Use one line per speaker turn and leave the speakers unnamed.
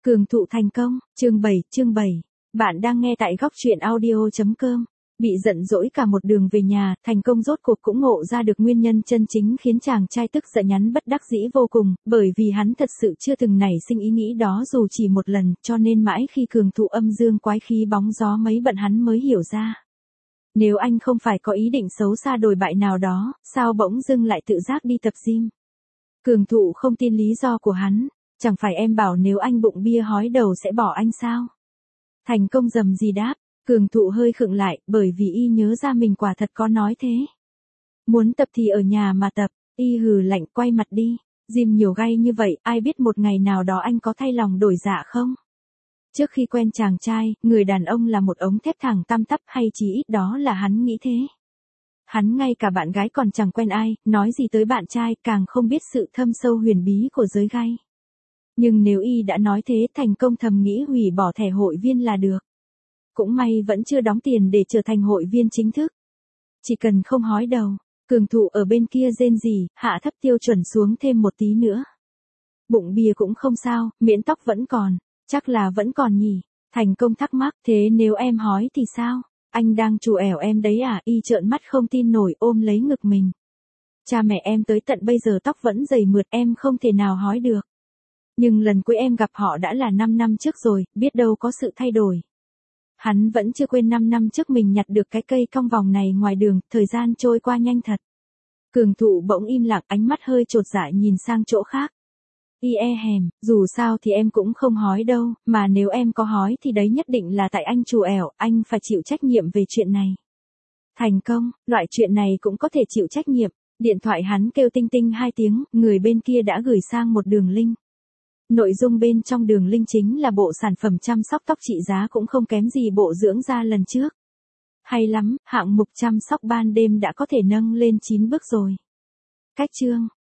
Cường thụ thành công, chương 7. Bạn đang nghe tại góc truyện audio.com. Bị giận dỗi cả một đường về nhà, thành công rốt cuộc cũng ngộ ra được nguyên nhân chân chính khiến chàng trai tức giận nhắn bất đắc dĩ vô cùng, bởi vì hắn thật sự chưa từng nảy sinh ý nghĩ đó dù chỉ một lần, cho nên mãi khi Cường thụ âm dương quái khí bóng gió mấy bận hắn mới hiểu ra. Nếu anh không phải có ý định xấu xa đồi bại nào đó, sao bỗng dưng lại tự giác đi tập gym? Cường thụ không tin lý do của hắn. Chẳng phải em bảo nếu anh bụng bia hói đầu sẽ bỏ anh sao? Thành công rầm gì đáp, Cường thụ hơi khựng lại, bởi vì y nhớ ra mình quả thật có nói thế. Muốn tập thì ở nhà mà tập, y hừ lạnh quay mặt đi, gym nhiều gay như vậy, ai biết một ngày nào đó anh có thay lòng đổi dạ không? Trước khi quen chàng trai, người đàn ông là một ống thép thẳng tăm tắp hay chỉ ít đó là hắn nghĩ thế. Hắn ngay cả bạn gái còn chẳng quen ai, nói gì tới bạn trai, càng không biết sự thâm sâu huyền bí của giới gay. Nhưng nếu y đã nói thế, thành công thầm nghĩ hủy bỏ thẻ hội viên là được. Cũng may vẫn chưa đóng tiền để trở thành hội viên chính thức. Chỉ cần không hói đầu, Cường thụ ở bên kia rên rỉ, hạ thấp tiêu chuẩn xuống thêm một tí nữa. Bụng bia cũng không sao, miễn tóc vẫn còn, chắc là vẫn còn nhỉ. Thành công thắc mắc, thế nếu em hói thì sao? Anh đang trù ẻo em đấy à? Y trợn mắt không tin nổi ôm lấy ngực mình. Cha mẹ em tới tận bây giờ tóc vẫn dày mượt, em không thể nào hói được. Nhưng lần cuối em gặp họ đã là 5 năm trước rồi, biết đâu có sự thay đổi. Hắn vẫn chưa quên 5 năm trước mình nhặt được cái cây cong vòng này ngoài đường, thời gian trôi qua nhanh thật. Cường thụ bỗng im lặng, ánh mắt hơi chột dạ nhìn sang chỗ khác. Hèm, dù sao thì em cũng không hói đâu, mà nếu em có hói thì đấy nhất định là tại anh trù ẻo, anh phải chịu trách nhiệm về chuyện này. Thành công, loại chuyện này cũng có thể chịu trách nhiệm. Điện thoại hắn kêu tinh tinh 2 tiếng, người bên kia đã gửi sang một đường link. Nội dung bên trong đường link chính là bộ sản phẩm chăm sóc tóc trị giá cũng không kém gì bộ dưỡng da lần trước. Hay lắm, hạng mục chăm sóc ban đêm đã có thể nâng lên 9 bước rồi. Cách chương,